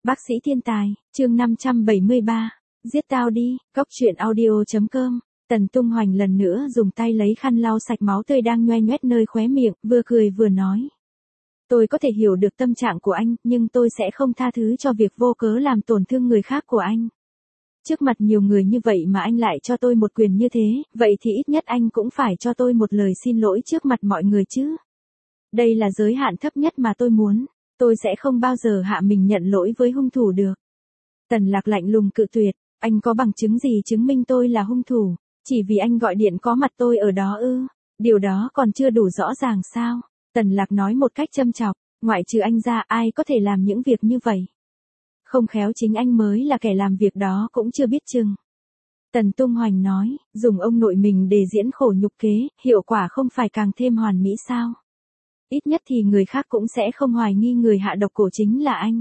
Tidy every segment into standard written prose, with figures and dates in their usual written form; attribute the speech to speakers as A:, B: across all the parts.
A: Bác sĩ thiên tài, chương 573. Giết tao đi, góc truyện audio.com. Tần Tung Hoành lần nữa dùng tay lấy khăn lau sạch máu tươi đang nhoe nhoét nơi khóe miệng, vừa cười vừa nói. Tôi có thể hiểu được tâm trạng của anh, nhưng tôi sẽ không tha thứ cho việc vô cớ làm tổn thương người khác của anh. Trước mặt nhiều người như vậy mà anh lại cho tôi một quyền như thế, vậy thì ít nhất anh cũng phải cho tôi một lời xin lỗi trước mặt mọi người chứ. Đây là giới hạn thấp nhất mà tôi muốn. Tôi sẽ không bao giờ hạ mình nhận lỗi với hung thủ được. Tần Lạc lạnh lùng cự tuyệt, anh có bằng chứng gì chứng minh tôi là hung thủ? Chỉ vì anh gọi điện có mặt tôi ở đó ư? Điều đó còn chưa đủ rõ ràng sao? Tần Lạc nói một cách châm chọc, ngoại trừ anh ra ai có thể làm những việc như vậy? Không khéo chính anh mới là kẻ làm việc đó cũng chưa biết chừng. Tần Tung Hoành nói, dùng ông nội mình để diễn khổ nhục kế, hiệu quả không phải càng thêm hoàn mỹ sao? Ít nhất thì người khác cũng sẽ không hoài nghi người hạ độc cổ chính là anh.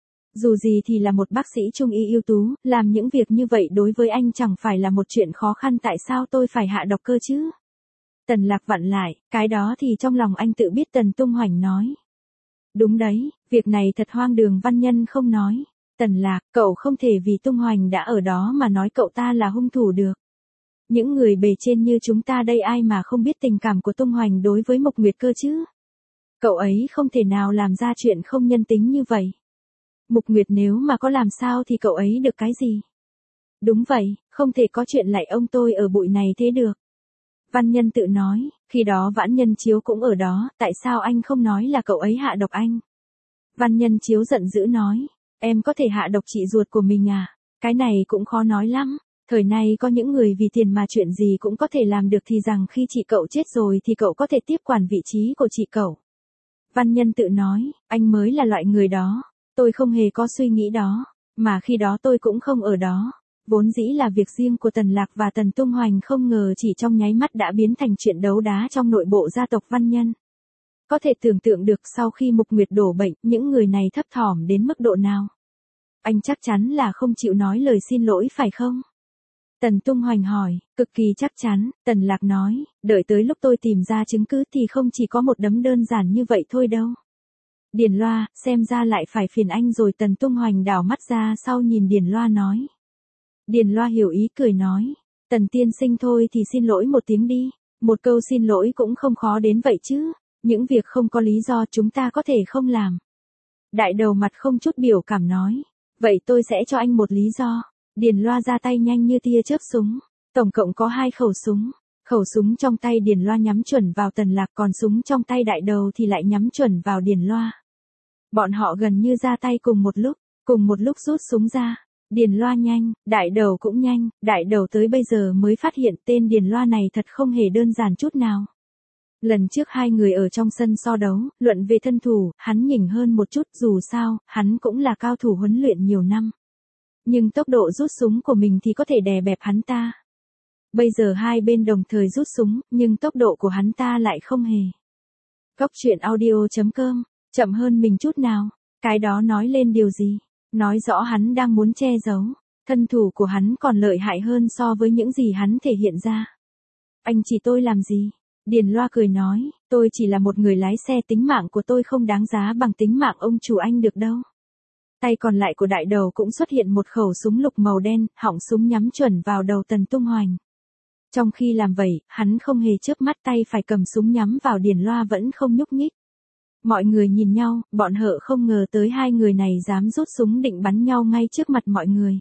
A: Dù gì thì là một bác sĩ trung y ưu tú, làm những việc như vậy đối với anh chẳng phải là một chuyện khó khăn, tại sao tôi phải hạ độc cơ chứ? Tần Lạc vặn lại, cái đó thì trong lòng anh tự biết. Tần Tung Hoành nói. Đúng đấy, việc này thật hoang đường. Văn Nhân không nói. Tần Lạc, cậu không thể vì Tung Hoành đã ở đó mà nói cậu ta là hung thủ được. Những người bề trên như chúng ta đây ai mà không biết tình cảm của Tung Hoành đối với Mộc Nguyệt cơ chứ? Cậu ấy không thể nào làm ra chuyện không nhân tính như vậy. Mục Nguyệt nếu mà có làm sao thì cậu ấy được cái gì? Đúng vậy, không thể có chuyện lại ông tôi ở bụi này thế được. Văn Nhân tự nói, khi đó Vãn Nhân Chiếu cũng ở đó, tại sao anh không nói là cậu ấy hạ độc anh? Văn Nhân Chiếu giận dữ nói, em có thể hạ độc chị ruột của mình à? Cái này cũng khó nói lắm. Thời nay có những người vì tiền mà chuyện gì cũng có thể làm được, thì rằng khi chị cậu chết rồi thì cậu có thể tiếp quản vị trí của chị cậu. Văn Nhân tự nói, anh mới là loại người đó. Tôi không hề có suy nghĩ đó, mà khi đó tôi cũng không ở đó. Vốn dĩ là việc riêng của Tần Lạc và Tần Tung Hoành, không ngờ chỉ trong nháy mắt đã biến thành chuyện đấu đá trong nội bộ gia tộc Văn Nhân. Có thể tưởng tượng được sau khi Mục Nguyệt đổ bệnh, những người này thấp thỏm đến mức độ nào. Anh chắc chắn là không chịu nói lời xin lỗi phải không? Tần Tung Hoành hỏi, cực kỳ chắc chắn. Tần Lạc nói, đợi tới lúc tôi tìm ra chứng cứ thì không chỉ có một đấm đơn giản như vậy thôi đâu. Điền Loa, xem ra lại phải phiền anh rồi. Tần Tung Hoành đảo mắt ra sau nhìn Điền Loa nói. Điền Loa hiểu ý cười nói, Tần tiên sinh thôi thì xin lỗi một tiếng đi. Một câu xin lỗi cũng không khó đến vậy chứ. Những việc không có lý do chúng ta có thể không làm. Đại đầu mặt không chút biểu cảm nói, vậy tôi sẽ cho anh một lý do. Điền Loa ra tay nhanh như tia chớp súng. Tổng cộng có 2 khẩu súng. Khẩu súng trong tay Điền Loa nhắm chuẩn vào Tần Lạc, còn súng trong tay đại đầu thì lại nhắm chuẩn vào Điền Loa. Bọn họ gần như ra tay cùng một lúc rút súng ra. Điền Loa nhanh, đại đầu cũng nhanh. Đại đầu tới bây giờ mới phát hiện tên Điền Loa này thật không hề đơn giản chút nào. Lần trước hai người ở trong sân so đấu, luận về thân thủ, hắn nhỉnh hơn một chút, dù sao, hắn cũng là cao thủ huấn luyện nhiều năm. Nhưng tốc độ rút súng của mình thì có thể đè bẹp hắn ta. Bây giờ hai bên đồng thời rút súng, nhưng tốc độ của hắn ta lại không hề. Góc truyện audio.com, chậm hơn mình chút nào. Cái đó nói lên điều gì? Nói rõ hắn đang muốn che giấu. Thân thủ của hắn còn lợi hại hơn so với những gì hắn thể hiện ra. Anh chỉ tôi làm gì? Điền Loa cười nói, tôi chỉ là một người lái xe, tính mạng của tôi không đáng giá bằng tính mạng ông chủ anh được đâu. Tay còn lại của đại đầu cũng xuất hiện một khẩu súng lục màu đen, họng súng nhắm chuẩn vào đầu Tần Tung Hoành. Trong khi làm vậy, hắn không hề chớp mắt, tay phải cầm súng nhắm vào Điền Loa vẫn không nhúc nhích. Mọi người nhìn nhau, bọn họ không ngờ tới hai người này dám rút súng định bắn nhau ngay trước mặt mọi người.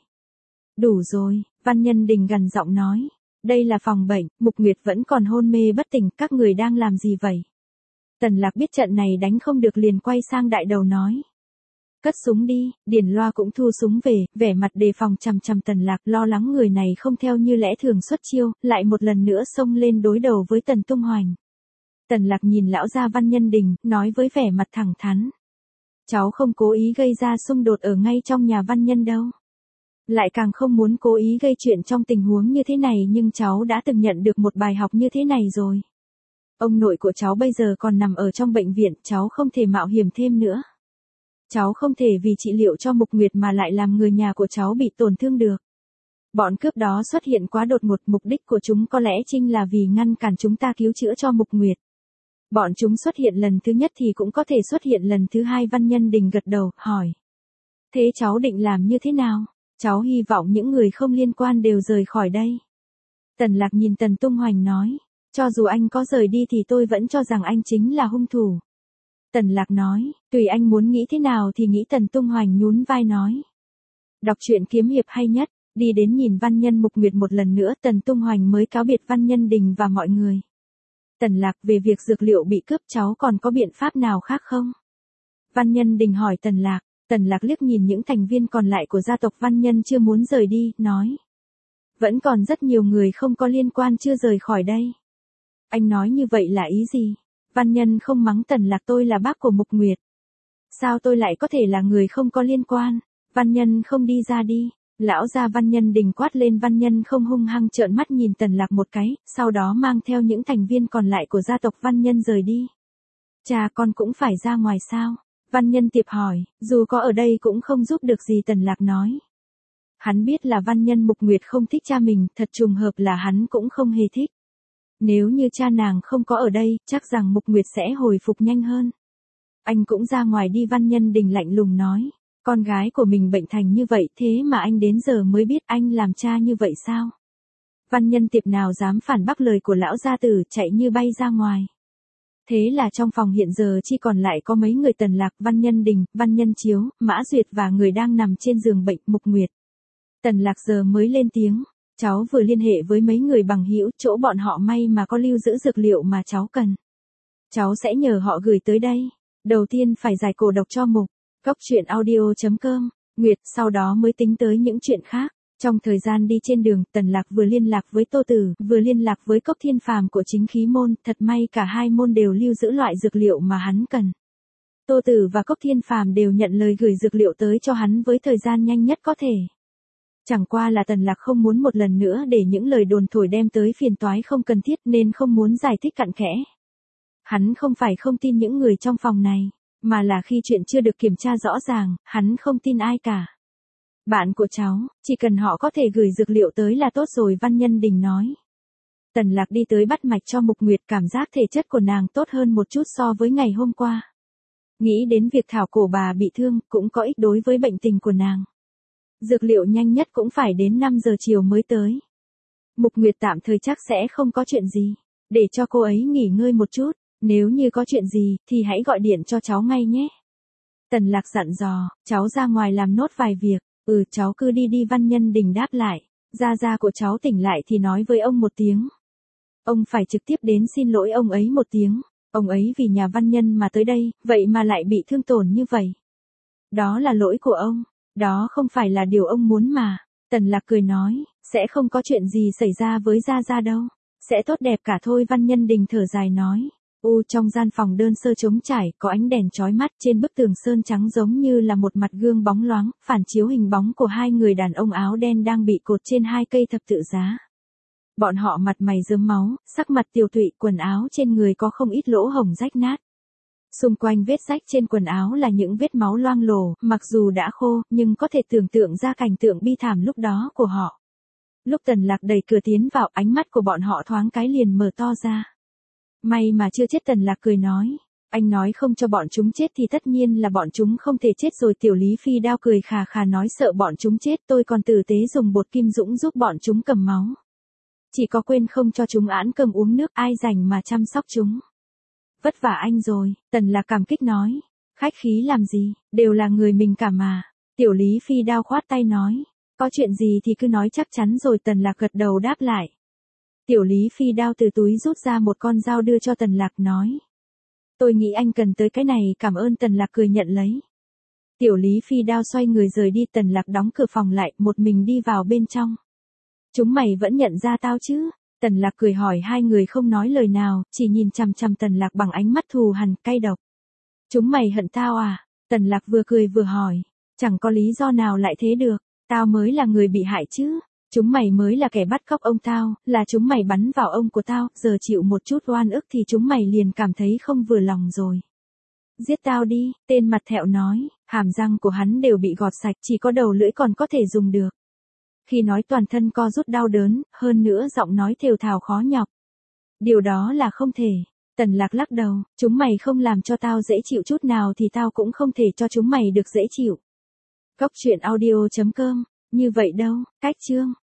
A: Đủ rồi, Văn Nhân Đình gằn giọng nói. Đây là phòng bệnh, Mục Nguyệt vẫn còn hôn mê bất tỉnh, các người đang làm gì vậy? Tần Lạc biết trận này đánh không được liền quay sang đại đầu nói. Cất súng đi. Điền Loa cũng thu súng về, vẻ mặt đề phòng chằm chằm Tần Lạc, lo lắng người này không theo như lẽ thường xuất chiêu, lại một lần nữa xông lên đối đầu với Tần Tung Hoành. Tần Lạc nhìn lão gia Văn Nhân Đình, nói với vẻ mặt thẳng thắn. Cháu không cố ý gây ra xung đột ở ngay trong nhà Văn Nhân đâu. Lại càng không muốn cố ý gây chuyện trong tình huống như thế này, nhưng cháu đã từng nhận được một bài học như thế này rồi. Ông nội của cháu bây giờ còn nằm ở trong bệnh viện, cháu không thể mạo hiểm thêm nữa. Cháu không thể vì trị liệu cho Mục Nguyệt mà lại làm người nhà của cháu bị tổn thương được. Bọn cướp đó xuất hiện quá đột ngột, mục đích của chúng có lẽ chính là vì ngăn cản chúng ta cứu chữa cho Mục Nguyệt. Bọn chúng xuất hiện lần thứ nhất thì cũng có thể xuất hiện lần thứ hai. Văn Nhân Đình gật đầu, hỏi. Thế cháu định làm như thế nào? Cháu hy vọng những người không liên quan đều rời khỏi đây. Tần Lạc nhìn Tần Tung Hoành nói, cho dù anh có rời đi thì tôi vẫn cho rằng anh chính là hung thủ. Tần Lạc nói, tùy anh muốn nghĩ thế nào thì nghĩ. Tần Tung Hoành nhún vai nói. Đọc truyện kiếm hiệp hay nhất, đi đến nhìn Văn Nhân Mục Nguyệt một lần nữa. Tần Tung Hoành mới cáo biệt Văn Nhân Đình và mọi người. Tần Lạc, về việc dược liệu bị cướp cháu còn có biện pháp nào khác không? Văn Nhân Đình hỏi Tần Lạc. Tần Lạc liếc nhìn những thành viên còn lại của gia tộc Văn Nhân chưa muốn rời đi, nói. Vẫn còn rất nhiều người không có liên quan chưa rời khỏi đây. Anh nói như vậy là ý gì? Văn Nhân không mắng Tần Lạc, tôi là bác của Mục Nguyệt. Sao tôi lại có thể là người không có liên quan? Văn Nhân không đi ra đi. Lão gia Văn Nhân Đình quát lên. Văn Nhân không hung hăng trợn mắt nhìn Tần Lạc một cái, sau đó mang theo những thành viên còn lại của gia tộc Văn Nhân rời đi. Cha con cũng phải ra ngoài sao? Văn Nhân Tiệp hỏi, dù có ở đây cũng không giúp được gì. Tần Lạc nói. Hắn biết là Văn Nhân Mục Nguyệt không thích cha mình, thật trùng hợp là hắn cũng không hề thích. Nếu như cha nàng không có ở đây, chắc rằng Mục Nguyệt sẽ hồi phục nhanh hơn. Anh cũng ra ngoài đi. Văn Nhân Đình lạnh lùng nói. Con gái của mình bệnh thành như vậy thế mà anh đến giờ mới biết anh làm cha như vậy sao? Văn Nhân Tiệp nào dám phản bác lời của lão gia tử, chạy như bay ra ngoài. Thế là trong phòng hiện giờ chỉ còn lại có mấy người. Tần Lạc, Văn Nhân Đình, Văn Nhân Chiếu, Mã Duyệt và người đang nằm trên giường bệnh, Mục Nguyệt. Tần Lạc giờ mới lên tiếng. Cháu vừa liên hệ với mấy người bằng hữu, chỗ bọn họ may mà có lưu giữ dược liệu mà cháu cần. Cháu sẽ nhờ họ gửi tới đây. Đầu tiên phải giải cổ độc cho Mục. Cốc truyện audio.com, Nguyệt, sau đó mới tính tới những chuyện khác. Trong thời gian đi trên đường, Tần Lạc vừa liên lạc với Tô Tử, vừa liên lạc với Cốc Thiên Phàm của Chính Khí môn, thật may cả hai môn đều lưu giữ loại dược liệu mà hắn cần. Tô Tử và Cốc Thiên Phàm đều nhận lời gửi dược liệu tới cho hắn với thời gian nhanh nhất có thể. Chẳng qua là Tần Lạc không muốn một lần nữa để những lời đồn thổi đem tới phiền toái không cần thiết nên không muốn giải thích cặn kẽ. Hắn không phải không tin những người trong phòng này, mà là khi chuyện chưa được kiểm tra rõ ràng, hắn không tin ai cả. Bạn của cháu, chỉ cần họ có thể gửi dược liệu tới là tốt rồi. Văn Nhân Đình nói. Tần Lạc đi tới bắt mạch cho Mục Nguyệt, cảm giác thể chất của nàng tốt hơn một chút so với ngày hôm qua. Nghĩ đến việc thảo cổ bà bị thương cũng có ích đối với bệnh tình của nàng. Dược liệu nhanh nhất cũng phải đến 5 giờ chiều mới tới. Mục Nguyệt tạm thời chắc sẽ không có chuyện gì, để cho cô ấy nghỉ ngơi một chút. Nếu như có chuyện gì thì hãy gọi điện cho cháu ngay nhé. Tần Lạc dặn dò, cháu ra ngoài làm nốt vài việc. Cháu cứ đi đi. Văn Nhân Đình đáp lại. Gia của cháu tỉnh lại thì nói với ông một tiếng. Ông phải trực tiếp đến xin lỗi ông ấy một tiếng. Ông ấy vì nhà Văn Nhân mà tới đây, vậy mà lại bị thương tổn như vậy. Đó là lỗi của ông. Đó không phải là điều ông muốn mà. Tần Lạc cười nói, sẽ không có chuyện gì xảy ra với Gia đâu. Sẽ tốt đẹp cả thôi. Văn Nhân Đình thở dài nói. Trong gian phòng đơn sơ trống trải, có ánh đèn chói mắt. Trên bức tường sơn trắng giống như là một mặt gương bóng loáng, phản chiếu hình bóng của hai người đàn ông áo đen đang bị cột trên hai cây thập tự giá. Bọn họ mặt mày rớm máu, sắc mặt tiều tụy, quần áo trên người có không ít lỗ hổng rách nát. Xung quanh vết rách trên quần áo là những vết máu loang lổ, mặc dù đã khô, nhưng có thể tưởng tượng ra cảnh tượng bi thảm lúc đó của họ. Lúc Tần Lạc đẩy cửa tiến vào, ánh mắt của bọn họ thoáng cái liền mở to ra. May mà chưa chết. Tần Lạc cười nói. Anh nói không cho bọn chúng chết thì tất nhiên là bọn chúng không thể chết rồi. Tiểu Lý Phi Đao cười khà khà nói, sợ bọn chúng chết tôi còn tử tế dùng bột kim dũng giúp bọn chúng cầm máu. Chỉ có quên không cho chúng ăn cơm uống nước, ai rảnh mà chăm sóc chúng. Vất vả anh rồi. Tần Lạc cảm kích nói. Khách khí làm gì, đều là người mình cả mà. Tiểu Lý Phi Đao khoát tay nói. Có chuyện gì thì cứ nói chắc chắn rồi. Tần Lạc gật đầu đáp lại. Tiểu Lý Phi Đao từ túi rút ra một con dao đưa cho Tần Lạc nói. Tôi nghĩ anh cần tới cái này. Cảm ơn. Tần Lạc cười nhận lấy. Tiểu Lý Phi Đao xoay người rời đi. Tần Lạc đóng cửa phòng lại, một mình đi vào bên trong. Chúng mày vẫn nhận ra tao chứ? Tần Lạc cười hỏi. Hai người không nói lời nào, chỉ nhìn chằm chằm Tần Lạc bằng ánh mắt thù hằn, cay độc. Chúng mày hận tao à? Tần Lạc vừa cười vừa hỏi. Chẳng có lý do nào lại thế được. Tao mới là người bị hại chứ. Chúng mày mới là kẻ bắt cóc ông tao, là chúng mày bắn vào ông của tao, giờ chịu một chút oan ức thì chúng mày liền cảm thấy không vừa lòng rồi. Giết tao đi. Tên mặt thẹo nói. Hàm răng của hắn đều bị gọt sạch, chỉ có đầu lưỡi còn có thể dùng được. Khi nói toàn thân co rút đau đớn, hơn nữa giọng nói thều thào khó nhọc. Điều đó là không thể. Tần Lạc lắc đầu. Chúng mày không làm cho tao dễ chịu chút nào thì tao cũng không thể cho chúng mày được dễ chịu. Cốc truyện audio.com, như vậy đâu, cách chương.